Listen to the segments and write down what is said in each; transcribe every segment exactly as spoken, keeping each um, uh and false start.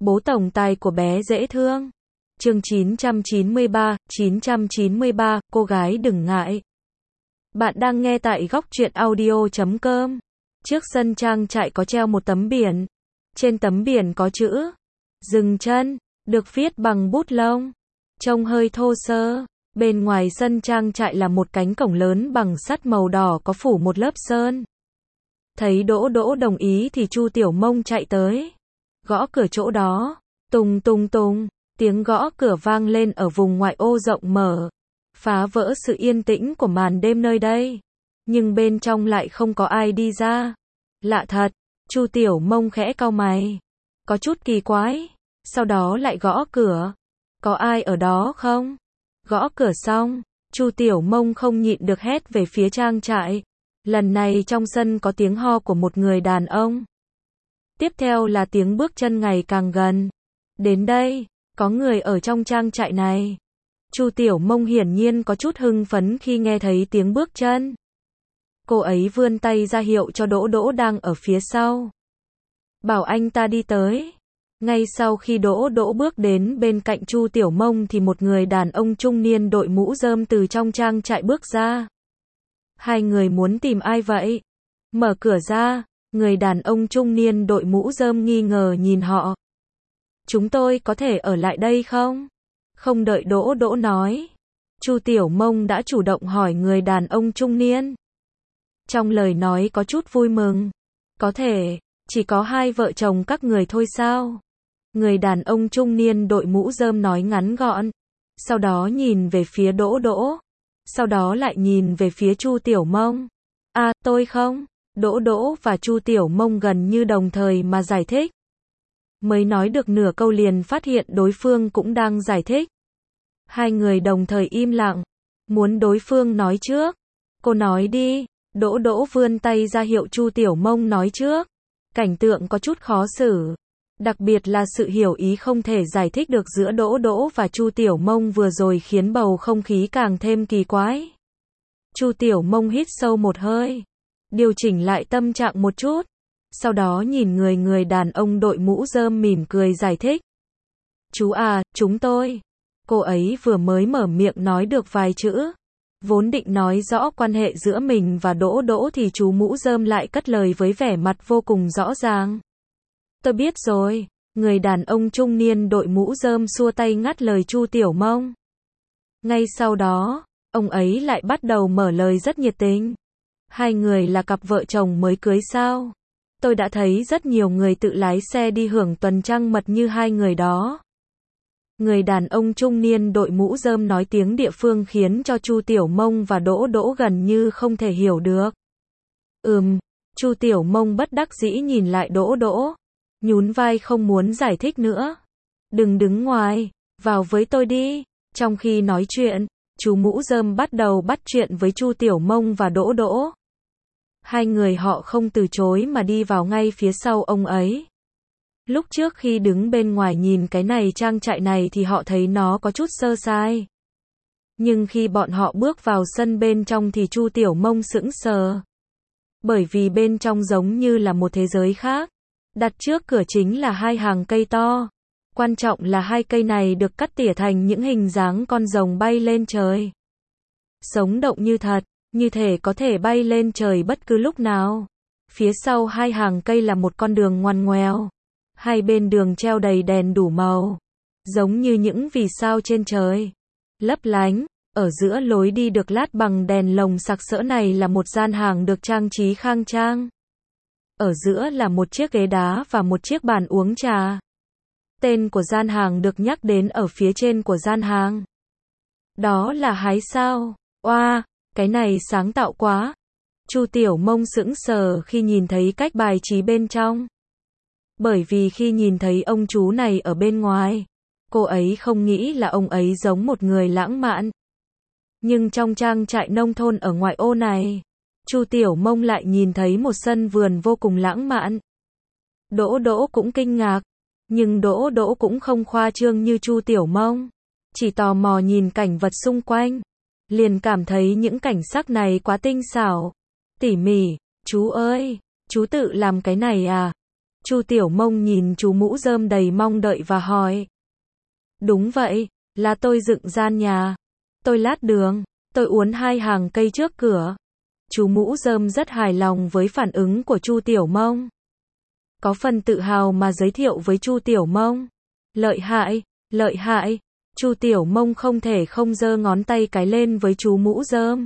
Bố tổng tài của bé dễ thương. Chương chín trăm chín mươi ba, chín trăm chín mươi ba, cô gái đừng ngại. Bạn đang nghe tại góc truyện audio chấm com. Trước sân trang trại có treo một tấm biển. Trên tấm biển có chữ dừng chân, được viết bằng bút lông. Trông hơi thô sơ. Bên ngoài sân trang trại là một cánh cổng lớn bằng sắt màu đỏ có phủ một lớp sơn. Thấy Đỗ Đỗ đồng ý thì Chu Tiểu Mông chạy tới. Gõ cửa chỗ đó. Tùng tùng tùng. Tiếng gõ cửa vang lên ở vùng ngoại ô rộng mở. Phá vỡ sự yên tĩnh của màn đêm nơi đây. Nhưng bên trong lại không có ai đi ra. Lạ thật. Chu Tiểu Mông khẽ cau mày. Có chút kỳ quái. Sau đó lại gõ cửa. Có ai ở đó không? Gõ cửa xong, Chu Tiểu Mông không nhịn được hét về phía trang trại. Lần này trong sân có tiếng ho của một người đàn ông. Tiếp theo là tiếng bước chân ngày càng gần. Đến đây, có người ở trong trang trại này. Chu Tiểu Mông hiển nhiên có chút hưng phấn khi nghe thấy tiếng bước chân. Cô ấy vươn tay ra hiệu cho Đỗ Đỗ đang ở phía sau. Bảo anh ta đi tới. Ngay sau khi Đỗ Đỗ bước đến bên cạnh Chu Tiểu Mông thì một người đàn ông trung niên đội mũ rơm từ trong trang trại bước ra. Hai người muốn tìm ai vậy? Mở cửa ra, người đàn ông trung niên đội mũ rơm nghi ngờ nhìn họ. Chúng tôi có thể ở lại đây không? Không đợi Đỗ Đỗ nói. Chu Tiểu Mông đã chủ động hỏi người đàn ông trung niên. Trong lời nói có chút vui mừng. Có thể, chỉ có hai vợ chồng các người thôi sao? Người đàn ông trung niên đội mũ rơm nói ngắn gọn. Sau đó nhìn về phía Đỗ Đỗ. Sau đó lại nhìn về phía Chu Tiểu Mông. À, tôi không. Đỗ Đỗ và Chu Tiểu Mông gần như đồng thời mà giải thích. Mới nói được nửa câu liền phát hiện đối phương cũng đang giải thích. Hai người đồng thời im lặng. Muốn đối phương nói trước. Cô nói đi. Đỗ Đỗ vươn tay ra hiệu Chu Tiểu Mông nói trước. Cảnh tượng có chút khó xử. Đặc biệt là sự hiểu ý không thể giải thích được giữa Đỗ Đỗ và Chu Tiểu Mông vừa rồi khiến bầu không khí càng thêm kỳ quái. Chu Tiểu Mông hít sâu một hơi. Điều chỉnh lại tâm trạng một chút. Sau đó nhìn người người đàn ông đội mũ rơm mỉm cười giải thích. Chú à, chúng tôi. Cô ấy vừa mới mở miệng nói được vài chữ. Vốn định nói rõ quan hệ giữa mình và Đỗ Đỗ thì chú mũ rơm lại cất lời với vẻ mặt vô cùng rõ ràng. Tôi biết rồi. Người đàn ông trung niên đội mũ rơm xua tay ngắt lời Chu Tiểu Mông. Ngay sau đó, ông ấy lại bắt đầu mở lời rất nhiệt tình. Hai người là cặp vợ chồng mới cưới sao? Tôi đã thấy rất nhiều người tự lái xe đi hưởng tuần trăng mật như hai người đó. Người đàn ông trung niên đội mũ rơm nói tiếng địa phương khiến cho Chu Tiểu Mông và Đỗ Đỗ gần như không thể hiểu được. Ừm, Chu Tiểu Mông bất đắc dĩ nhìn lại Đỗ Đỗ. Nhún vai không muốn giải thích nữa. Đừng đứng ngoài, vào với tôi đi. Trong khi nói chuyện, chú mũ rơm bắt đầu bắt chuyện với Chu Tiểu Mông và Đỗ Đỗ. Hai người họ không từ chối mà đi vào ngay phía sau ông ấy. Lúc trước khi đứng bên ngoài nhìn cái này trang trại này thì họ thấy nó có chút sơ sai. Nhưng khi bọn họ bước vào sân bên trong thì Chu Tiểu Mông sững sờ. Bởi vì bên trong giống như là một thế giới khác. Đặt trước cửa chính là hai hàng cây to. Quan trọng là hai cây này được cắt tỉa thành những hình dáng con rồng bay lên trời. Sống động như thật, như thể có thể bay lên trời bất cứ lúc nào. Phía sau hai hàng cây là một con đường ngoằn ngoèo. Hai bên đường treo đầy đèn đủ màu. Giống như những vì sao trên trời. Lấp lánh, ở giữa lối đi được lát bằng đèn lồng sặc sỡ này là một gian hàng được trang trí khang trang. Ở giữa là một chiếc ghế đá và một chiếc bàn uống trà. Tên của gian hàng được nhắc đến ở phía trên của gian hàng. Đó là Hái Sao. Oa, wow, cái này sáng tạo quá. Chu Tiểu Mông sững sờ khi nhìn thấy cách bài trí bên trong. Bởi vì khi nhìn thấy ông chú này ở bên ngoài, cô ấy không nghĩ là ông ấy giống một người lãng mạn. Nhưng trong trang trại nông thôn ở ngoại ô này, Chu Tiểu Mông lại nhìn thấy một sân vườn vô cùng lãng mạn. Đỗ Đỗ cũng kinh ngạc, nhưng Đỗ Đỗ cũng không khoa trương như Chu Tiểu Mông, chỉ tò mò nhìn cảnh vật xung quanh, liền cảm thấy những cảnh sắc này quá tinh xảo, tỉ mỉ. Chú ơi, chú tự làm cái này à? Chu Tiểu Mông nhìn chú mũ rơm đầy mong đợi và hỏi. Đúng vậy, là tôi dựng gian nhà. Tôi lát đường, tôi uốn hai hàng cây trước cửa. Chú mũ rơm rất hài lòng với phản ứng của Chu Tiểu Mông. Có phần tự hào mà giới thiệu với Chu Tiểu Mông. Lợi hại, lợi hại. Chu Tiểu Mông không thể không giơ ngón tay cái lên với chú mũ rơm.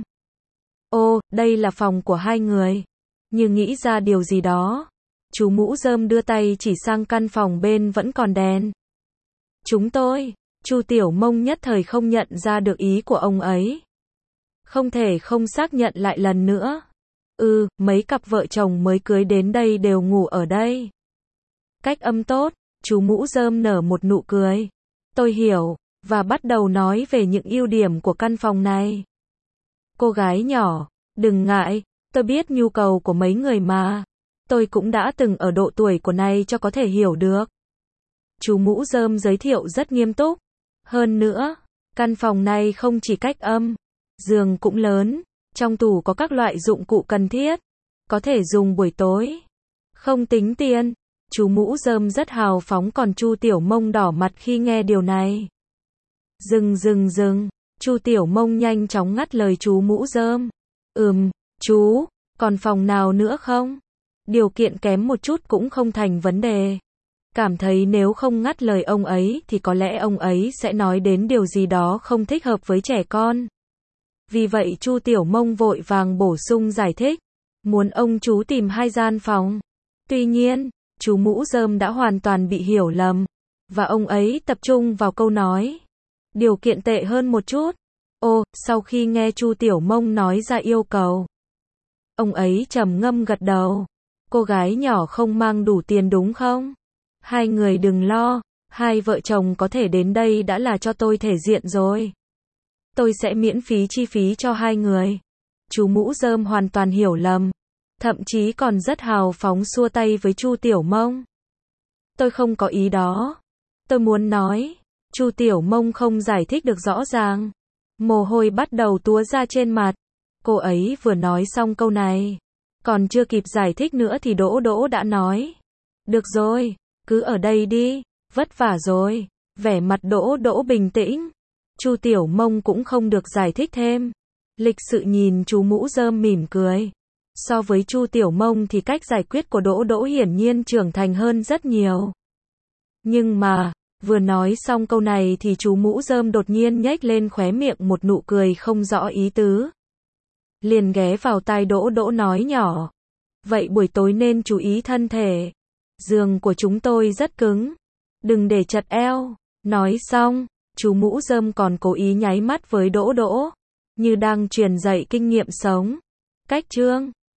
Ô, đây là phòng của hai người. Như nghĩ ra điều gì đó. Chú mũ rơm đưa tay chỉ sang căn phòng bên vẫn còn đèn. Chúng tôi, Chu Tiểu Mông nhất thời không nhận ra được ý của ông ấy. Không thể không xác nhận lại lần nữa. Ừ, mấy cặp vợ chồng mới cưới đến đây đều ngủ ở đây. Cách âm tốt, chú mũ rơm nở một nụ cười. Tôi hiểu, và bắt đầu nói về những ưu điểm của căn phòng này. Cô gái nhỏ, đừng ngại, tôi biết nhu cầu của mấy người mà. Tôi cũng đã từng ở độ tuổi của này cho có thể hiểu được. Chú mũ rơm giới thiệu rất nghiêm túc. Hơn nữa, căn phòng này không chỉ cách âm, giường cũng lớn, trong tủ có các loại dụng cụ cần thiết, có thể dùng buổi tối. Không tính tiền, chú mũ rơm rất hào phóng còn Chu Tiểu Mông đỏ mặt khi nghe điều này. Dừng dừng dừng, Chu Tiểu Mông nhanh chóng ngắt lời chú mũ rơm. Ừm, chú, còn phòng nào nữa không? Điều kiện kém một chút cũng không thành vấn đề. Cảm thấy nếu không ngắt lời ông ấy thì có lẽ ông ấy sẽ nói đến điều gì đó không thích hợp với trẻ con. Vì vậy Chu Tiểu Mông vội vàng bổ sung giải thích. Muốn ông chú tìm hai gian phòng. Tuy nhiên, chú mũ rơm đã hoàn toàn bị hiểu lầm. Và ông ấy tập trung vào câu nói. Điều kiện tệ hơn một chút. Ô, sau khi nghe Chu Tiểu Mông nói ra yêu cầu. Ông ấy trầm ngâm gật đầu. Cô gái nhỏ không mang đủ tiền đúng không? Hai người đừng lo, hai vợ chồng có thể đến đây đã là cho tôi thể diện rồi. Tôi sẽ miễn phí chi phí cho hai người. Chú mũ rơm hoàn toàn hiểu lầm. Thậm chí còn rất hào phóng xua tay với Chu Tiểu Mông. Tôi không có ý đó. Tôi muốn nói. Chu Tiểu Mông không giải thích được rõ ràng. Mồ hôi bắt đầu túa ra trên mặt. Cô ấy vừa nói xong câu này. Còn chưa kịp giải thích nữa thì Đỗ Đỗ đã nói. Được rồi, cứ ở đây đi, vất vả rồi. Vẻ mặt Đỗ Đỗ bình tĩnh. Chu Tiểu Mông cũng không được giải thích thêm. Lịch sự nhìn chú mũ rơm mỉm cười. So với Chu Tiểu Mông thì cách giải quyết của Đỗ Đỗ hiển nhiên trưởng thành hơn rất nhiều. Nhưng mà, vừa nói xong câu này thì chú mũ rơm đột nhiên nhếch lên khóe miệng một nụ cười không rõ ý tứ. Liền ghé vào tai Đỗ Đỗ nói nhỏ. Vậy buổi tối nên chú ý thân thể. Giường của chúng tôi rất cứng. Đừng để chật eo. Nói xong, chú mũ rơm còn cố ý nháy mắt với Đỗ Đỗ. Như đang truyền dạy kinh nghiệm sống. Cách chương